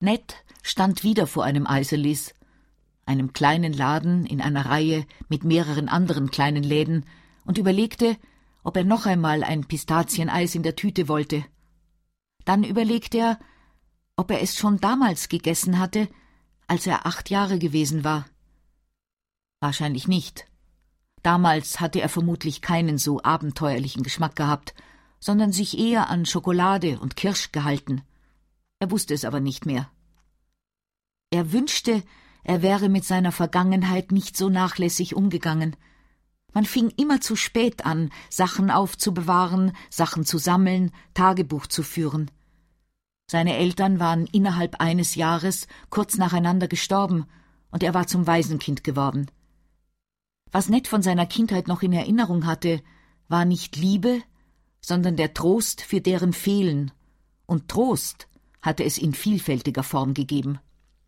Ned stand wieder vor einem Isaly's, einem kleinen Laden in einer Reihe mit mehreren anderen kleinen Läden, und überlegte, ob er noch einmal ein Pistazieneis in der Tüte wollte. Dann überlegte er, ob er es schon damals gegessen hatte, als er 8 Jahre gewesen war. Wahrscheinlich nicht. Damals hatte er vermutlich keinen so abenteuerlichen Geschmack gehabt, sondern sich eher an Schokolade und Kirsch gehalten. Er wusste es aber nicht mehr. Er wünschte, er wäre mit seiner Vergangenheit nicht so nachlässig umgegangen. Man fing immer zu spät an, Sachen aufzubewahren, Sachen zu sammeln, Tagebuch zu führen. Seine Eltern waren innerhalb eines Jahres kurz nacheinander gestorben, und er war zum Waisenkind geworden. Was Ned von seiner Kindheit noch in Erinnerung hatte, war nicht Liebe, sondern der Trost für deren Fehlen, und Trost hatte es in vielfältiger Form gegeben.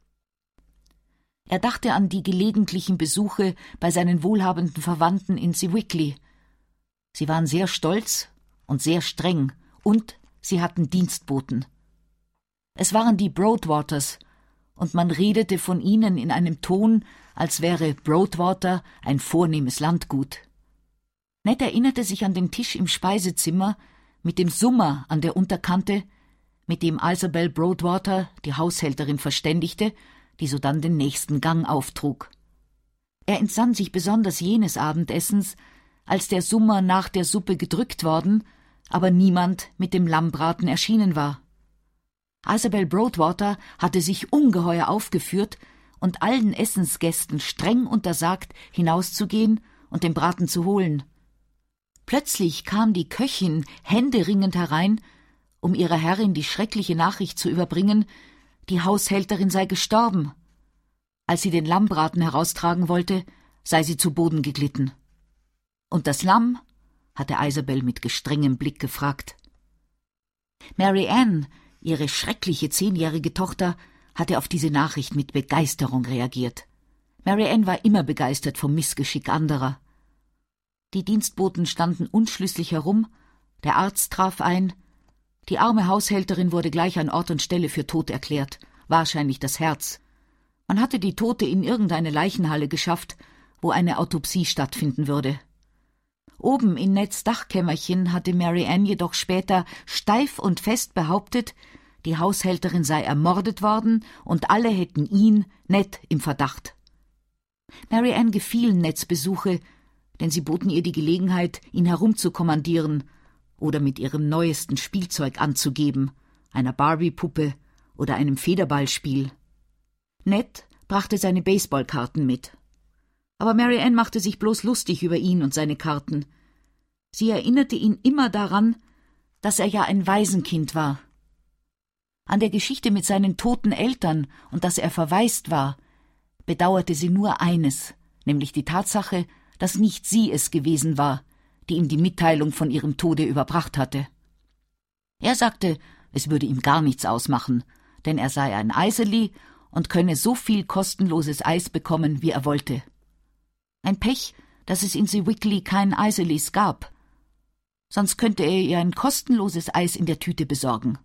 Er dachte an die gelegentlichen Besuche bei seinen wohlhabenden Verwandten in Sewickley. Sie waren sehr stolz und sehr streng, und sie hatten Dienstboten. Es waren die Broadwaters, und man redete von ihnen in einem Ton, als wäre Broadwater ein vornehmes Landgut. Ned erinnerte sich an den Tisch im Speisezimmer mit dem Summer an der Unterkante, mit dem Isabel Broadwater die Haushälterin verständigte, die sodann den nächsten Gang auftrug. Er entsann sich besonders jenes Abendessens, als der Summer nach der Suppe gedrückt worden, aber niemand mit dem Lammbraten erschienen war. Isabel Broadwater hatte sich ungeheuer aufgeführt und allen Essensgästen streng untersagt, hinauszugehen und den Braten zu holen. Plötzlich kam die Köchin händeringend herein, um ihrer Herrin die schreckliche Nachricht zu überbringen, die Haushälterin sei gestorben. Als sie den Lammbraten heraustragen wollte, sei sie zu Boden geglitten. »Und das Lamm?« hatte Isabel mit gestrengem Blick gefragt. Mary Ann, ihre schreckliche 10-jährige Tochter, hatte auf diese Nachricht mit Begeisterung reagiert. Mary Ann war immer begeistert vom Missgeschick anderer. Die Dienstboten standen unschlüssig herum, der Arzt traf ein. Die arme Haushälterin wurde gleich an Ort und Stelle für tot erklärt, wahrscheinlich das Herz. Man hatte die Tote in irgendeine Leichenhalle geschafft, wo eine Autopsie stattfinden würde. Oben in Neds Dachkämmerchen hatte Mary Ann jedoch später steif und fest behauptet, die Haushälterin sei ermordet worden und alle hätten ihn, Ned, im Verdacht. Mary Ann gefielen Neds Besuche, denn sie boten ihr die Gelegenheit, ihn herumzukommandieren oder mit ihrem neuesten Spielzeug anzugeben, einer Barbie-Puppe oder einem Federballspiel. Ned brachte seine Baseballkarten mit. Aber Mary Ann machte sich bloß lustig über ihn und seine Karten. Sie erinnerte ihn immer daran, dass er ja ein Waisenkind war. An der Geschichte mit seinen toten Eltern und dass er verwaist war, bedauerte sie nur eines, nämlich die Tatsache, dass nicht sie es gewesen war, die ihm die Mitteilung von ihrem Tode überbracht hatte. Er sagte, es würde ihm gar nichts ausmachen, denn er sei ein Isely und könne so viel kostenloses Eis bekommen, wie er wollte. Ein Pech, dass es in Sewickley keinen Iselys gab. Sonst könnte er ihr ein kostenloses Eis in der Tüte besorgen.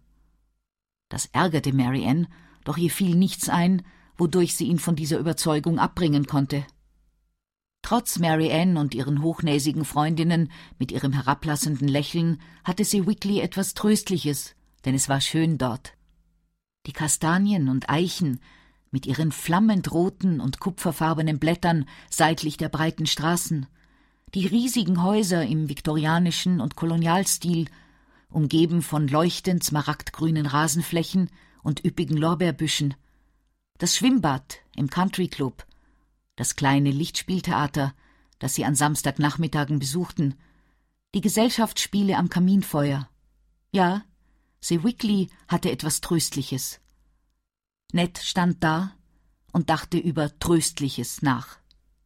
Das ärgerte Mary Ann, doch ihr fiel nichts ein, wodurch sie ihn von dieser Überzeugung abbringen konnte. Trotz Mary Ann und ihren hochnäsigen Freundinnen mit ihrem herablassenden Lächeln hatte Sewickley etwas Tröstliches, denn es war schön dort. Die Kastanien und Eichen mit ihren flammend roten und kupferfarbenen Blättern seitlich der breiten Straßen, die riesigen Häuser im viktorianischen und Kolonialstil, umgeben von leuchtend smaragdgrünen Rasenflächen und üppigen Lorbeerbüschen, das Schwimmbad im Country Club, das kleine Lichtspieltheater, das sie an Samstagnachmittagen besuchten, die Gesellschaftsspiele am Kaminfeuer. Ja, Sewickley hatte etwas Tröstliches. Ned stand da und dachte über Tröstliches nach.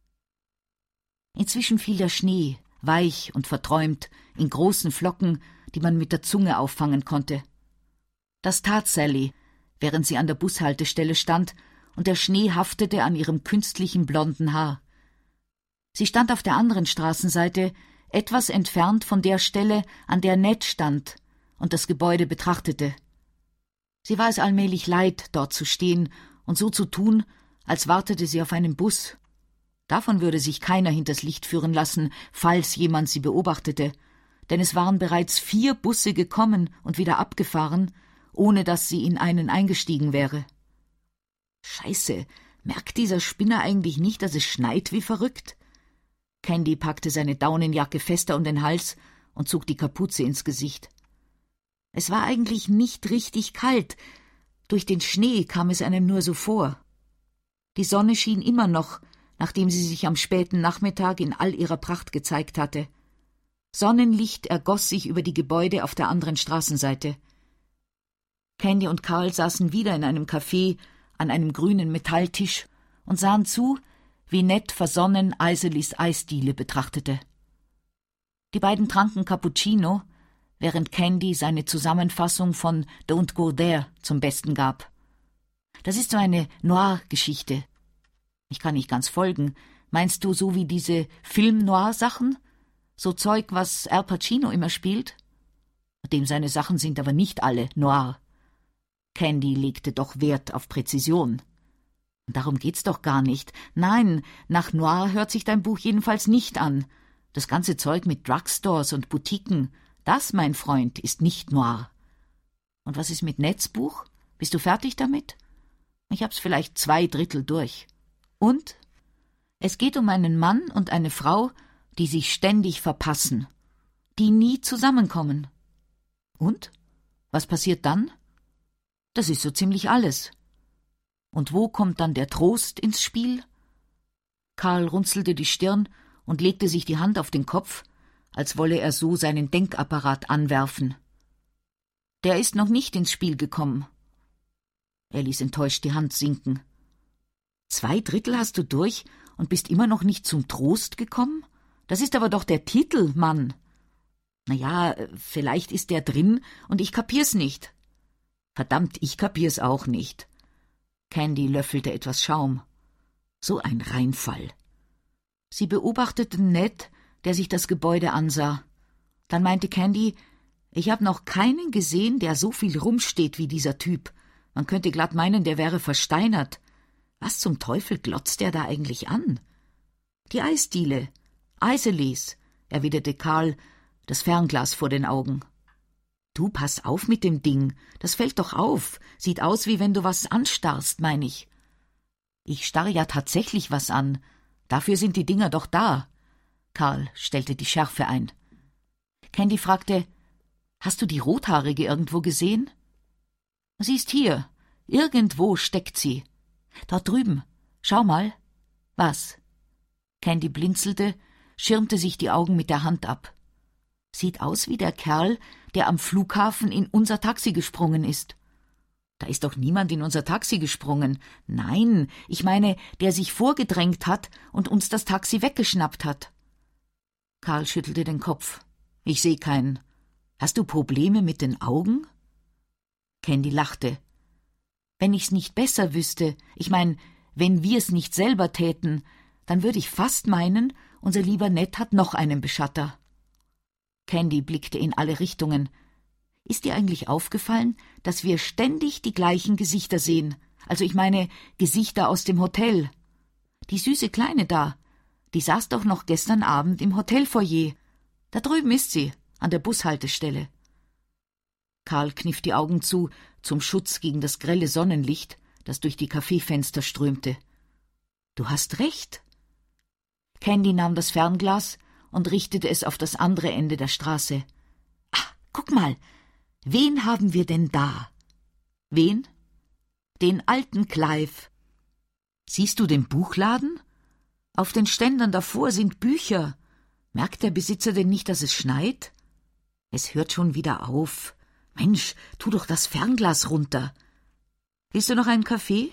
Inzwischen fiel der Schnee, weich und verträumt, in großen Flocken, die man mit der Zunge auffangen konnte. Das tat Sally, während sie an der Bushaltestelle stand, und der Schnee haftete an ihrem künstlichen blonden Haar. Sie stand auf der anderen Straßenseite, etwas entfernt von der Stelle, an der Ned stand und das Gebäude betrachtete. Sie war es allmählich leid, dort zu stehen und so zu tun, als wartete sie auf einen Bus. Davon würde sich keiner hinters Licht führen lassen, falls jemand sie beobachtete, denn es waren bereits 4 Busse gekommen und wieder abgefahren, ohne dass sie in einen eingestiegen wäre. Scheiße, merkt dieser Spinner eigentlich nicht, dass es schneit wie verrückt? Candy packte seine Daunenjacke fester um den Hals und zog die Kapuze ins Gesicht. Es war eigentlich nicht richtig kalt. Durch den Schnee kam es einem nur so vor. Die Sonne schien immer noch, nachdem sie sich am späten Nachmittag in all ihrer Pracht gezeigt hatte. Sonnenlicht ergoss sich über die Gebäude auf der anderen Straßenseite. Candy und Karl saßen wieder in einem Café an einem grünen Metalltisch und sahen zu, wie Ned versonnen Iselis Eisdiele betrachtete. Die beiden tranken Cappuccino, während Candy seine Zusammenfassung von Don't Go There zum Besten gab. Das ist so eine Noir-Geschichte. Ich kann nicht ganz folgen. Meinst du so wie diese Film-Noir-Sachen? So Zeug, was Al Pacino immer spielt? Dem seine Sachen sind aber nicht alle noir. Candy legte doch Wert auf Präzision. Darum geht's doch gar nicht. Nein, nach Noir hört sich dein Buch jedenfalls nicht an. Das ganze Zeug mit Drugstores und Boutiquen, das, mein Freund, ist nicht Noir. Und was ist mit Neds Buch? Bist du fertig damit? Ich hab's vielleicht 2/3 durch. Und? Es geht um einen Mann und eine Frau, die sich ständig verpassen, die nie zusammenkommen. Und? Was passiert dann? Das ist so ziemlich alles. Und wo kommt dann der Trost ins Spiel? Karl runzelte die Stirn und legte sich die Hand auf den Kopf, als wolle er so seinen Denkapparat anwerfen. Der ist noch nicht ins Spiel gekommen. Er ließ enttäuscht die Hand sinken. 2/3 hast du durch und bist immer noch nicht zum Trost gekommen? Das ist aber doch der Titel, Mann. Na ja, vielleicht ist der drin und ich kapier's nicht. Verdammt, ich kapier's auch nicht. Candy löffelte etwas Schaum. So ein Reinfall. Sie beobachteten Ned, der sich das Gebäude ansah. Dann meinte Candy, ich habe noch keinen gesehen, der so viel rumsteht wie dieser Typ. Man könnte glatt meinen, der wäre versteinert. Was zum Teufel glotzt der da eigentlich an? Die Eisdiele. Iselis, erwiderte Karl, das Fernglas vor den Augen. Du, pass auf mit dem Ding, das fällt doch auf, sieht aus, wie wenn du was anstarrst, mein ich. Ich starre ja tatsächlich was an, dafür sind die Dinger doch da. Karl stellte die Schärfe ein. Candy fragte, hast du die Rothaarige irgendwo gesehen? Sie ist hier, irgendwo steckt sie. Dort drüben, schau mal. Was? Candy blinzelte, schirmte sich die Augen mit der Hand ab. Sieht aus wie der Kerl, der am Flughafen in unser Taxi gesprungen ist. Da ist doch niemand in unser Taxi gesprungen. Nein, ich meine, der sich vorgedrängt hat und uns das Taxi weggeschnappt hat. Karl schüttelte den Kopf. Ich sehe keinen. Hast du Probleme mit den Augen? Candy lachte. Wenn ich's nicht besser wüsste, ich meine, wenn wir's nicht selber täten, dann würde ich fast meinen, unser lieber Ned hat noch einen Beschatter. Candy blickte in alle Richtungen. Ist dir eigentlich aufgefallen, dass wir ständig die gleichen Gesichter sehen? Also ich meine, Gesichter aus dem Hotel. Die süße Kleine da, die saß doch noch gestern Abend im Hotelfoyer. Da drüben ist sie, an der Bushaltestelle. Karl kniff die Augen zu, zum Schutz gegen das grelle Sonnenlicht, das durch die Kaffeefenster strömte. Du hast recht. Candy nahm das Fernglas und richtete es auf das andere Ende der Straße. Ah, guck mal, wen haben wir denn da? Wen? Den alten Clive. Siehst du den Buchladen? Auf den Ständern davor sind Bücher. Merkt der Besitzer denn nicht, dass es schneit? Es hört schon wieder auf. Mensch, tu doch das Fernglas runter. Willst du noch einen Kaffee?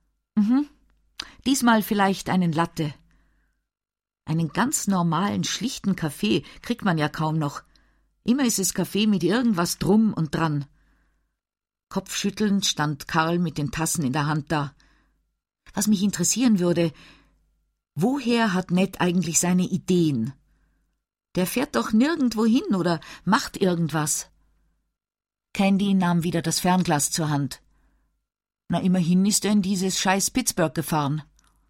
Diesmal vielleicht einen Latte. Einen ganz normalen, schlichten Kaffee kriegt man ja kaum noch. Immer ist es Kaffee mit irgendwas drum und dran. Kopfschüttelnd stand Karl mit den Tassen in der Hand da. Was mich interessieren würde, woher hat Ned eigentlich seine Ideen? Der fährt doch nirgendwo hin oder macht irgendwas. Candy nahm wieder das Fernglas zur Hand. Na, immerhin ist er in dieses scheiß Pittsburgh gefahren.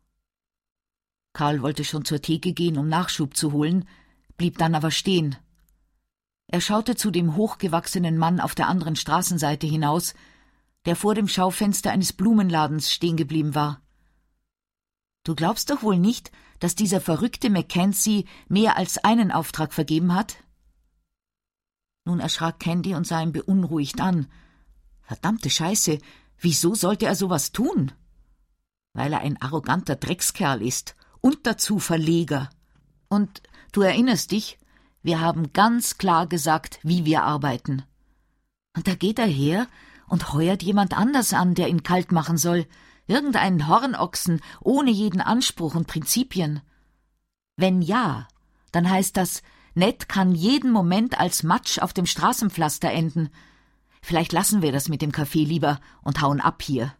Karl wollte schon zur Theke gehen, um Nachschub zu holen, blieb dann aber stehen. Er schaute zu dem hochgewachsenen Mann auf der anderen Straßenseite hinaus, der vor dem Schaufenster eines Blumenladens stehen geblieben war. »Du glaubst doch wohl nicht, dass dieser verrückte Mackenzie mehr als einen Auftrag vergeben hat?« Nun erschrak Candy und sah ihn beunruhigt an. »Verdammte Scheiße, wieso sollte er sowas tun?« »Weil er ein arroganter Dreckskerl ist und dazu Verleger. Und du erinnerst dich, wir haben ganz klar gesagt, wie wir arbeiten. Und da geht er her und heuert jemand anders an, der ihn kalt machen soll, irgendeinen Hornochsen ohne jeden Anspruch und Prinzipien. Wenn ja, dann heißt das, Ned kann jeden Moment als Matsch auf dem Straßenpflaster enden. Vielleicht lassen wir das mit dem Kaffee lieber und hauen ab hier.«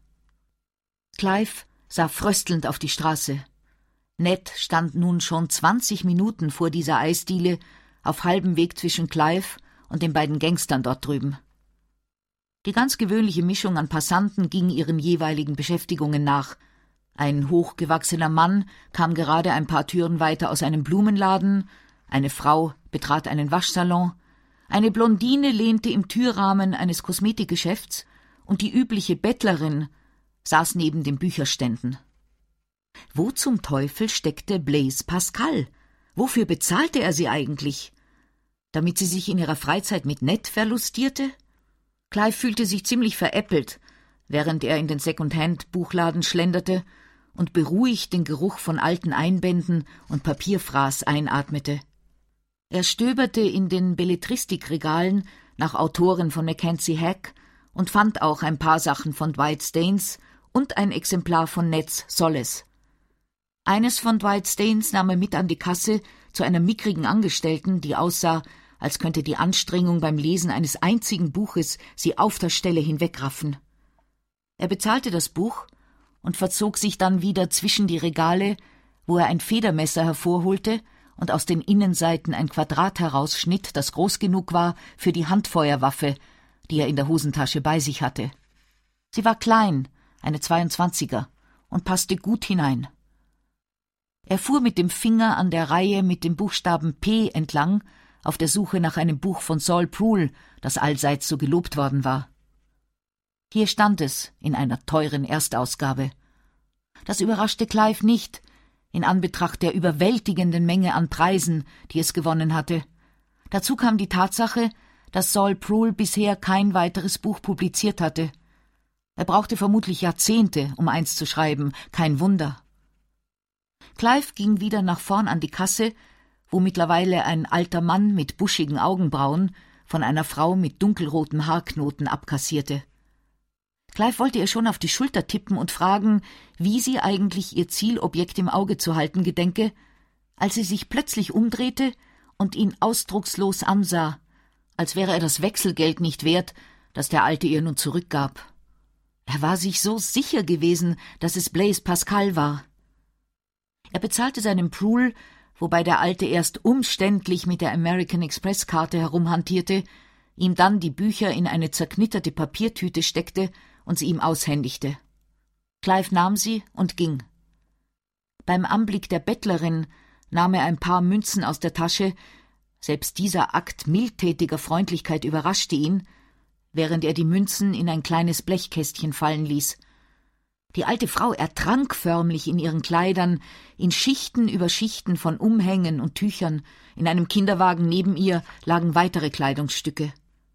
Clive sah fröstelnd auf die Straße. Ned stand nun schon 20 Minuten vor dieser Eisdiele, auf halbem Weg zwischen Clive und den beiden Gangstern dort drüben. Die ganz gewöhnliche Mischung an Passanten ging ihren jeweiligen Beschäftigungen nach. Ein hochgewachsener Mann kam gerade ein paar Türen weiter aus einem Blumenladen, eine Frau betrat einen Waschsalon, eine Blondine lehnte im Türrahmen eines Kosmetikgeschäfts und die übliche Bettlerin saß neben den Bücherständen. Wo zum Teufel steckte Blaise Pascal? Wofür bezahlte er sie eigentlich? Damit sie sich in ihrer Freizeit mit Ned verlustierte? Clive fühlte sich ziemlich veräppelt, während er in den Second-Hand-Buchladen schlenderte und beruhigt den Geruch von alten Einbänden und Papierfraß einatmete. Er stöberte in den Belletristikregalen nach Autoren von Mackenzie Hack und fand auch ein paar Sachen von Dwight Staines und ein Exemplar von Neds Solace. Eines von Dwight Staines nahm er mit an die Kasse zu einer mickrigen Angestellten, die aussah, als könnte die Anstrengung beim Lesen eines einzigen Buches sie auf der Stelle hinwegraffen. Er bezahlte das Buch und verzog sich dann wieder zwischen die Regale, wo er ein Federmesser hervorholte und aus den Innenseiten ein Quadrat herausschnitt, das groß genug war für die Handfeuerwaffe, die er in der Hosentasche bei sich hatte. Sie war klein, eine 22er, und passte gut hinein. Er fuhr mit dem Finger an der Reihe mit dem Buchstaben P entlang, auf der Suche nach einem Buch von Saul Proul, das allseits so gelobt worden war. Hier stand es in einer teuren Erstausgabe. Das überraschte Clive nicht, in Anbetracht der überwältigenden Menge an Preisen, die es gewonnen hatte. Dazu kam die Tatsache, dass Saul Proul bisher kein weiteres Buch publiziert hatte. Er brauchte vermutlich Jahrzehnte, um eins zu schreiben, kein Wunder. Clive ging wieder nach vorn an die Kasse, wo mittlerweile ein alter Mann mit buschigen Augenbrauen von einer Frau mit dunkelroten Haarknoten abkassierte. Clive wollte ihr schon auf die Schulter tippen und fragen, wie sie eigentlich ihr Zielobjekt im Auge zu halten gedenke, als sie sich plötzlich umdrehte und ihn ausdruckslos ansah, als wäre er das Wechselgeld nicht wert, das der Alte ihr nun zurückgab. Er war sich so sicher gewesen, dass es Blaise Pascal war. Er bezahlte seinem Proul, wobei der Alte erst umständlich mit der American Express-Karte herumhantierte, ihm dann die Bücher in eine zerknitterte Papiertüte steckte und sie ihm aushändigte. Clive nahm sie und ging. Beim Anblick der Bettlerin nahm er ein paar Münzen aus der Tasche, selbst dieser Akt mildtätiger Freundlichkeit überraschte ihn, während er die Münzen in ein kleines Blechkästchen fallen ließ. Die alte Frau ertrank förmlich in ihren Kleidern, in Schichten über Schichten von Umhängen und Tüchern. In einem Kinderwagen neben ihr lagen weitere Kleidungsstücke.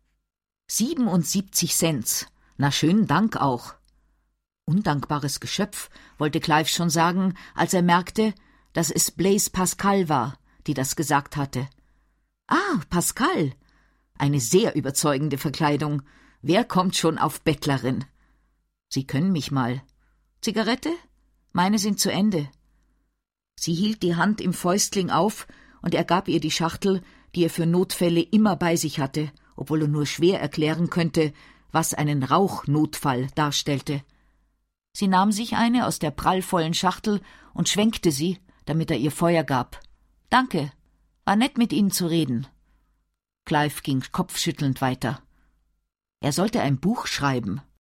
77 Cent. Na, schönen Dank auch. Undankbares Geschöpf, wollte Clive schon sagen, als er merkte, dass es Blaise Pascal war, die das gesagt hatte. Ah, Pascal. Eine sehr überzeugende Verkleidung. Wer kommt schon auf Bettlerin? Sie können mich mal. Zigarette? Meine sind zu Ende. Sie hielt die Hand im Fäustling auf und er gab ihr die Schachtel, die er für Notfälle immer bei sich hatte, obwohl er nur schwer erklären könnte, was einen Rauchnotfall darstellte. Sie nahm sich eine aus der prallvollen Schachtel und schwenkte sie, damit er ihr Feuer gab. »Danke, war nett mit Ihnen zu reden.« Clive ging kopfschüttelnd weiter. Er sollte ein Buch schreiben.